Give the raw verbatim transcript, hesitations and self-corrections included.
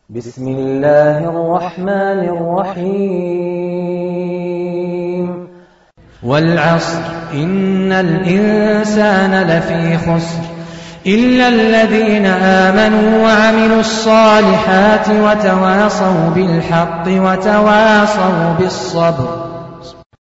بسم الله الرحمن الرحيم والعصر إن الإنسان لفي خسر إلا الذين آمنوا وعملوا الصالحات وتواصوا بالحق وتواصوا بالصبر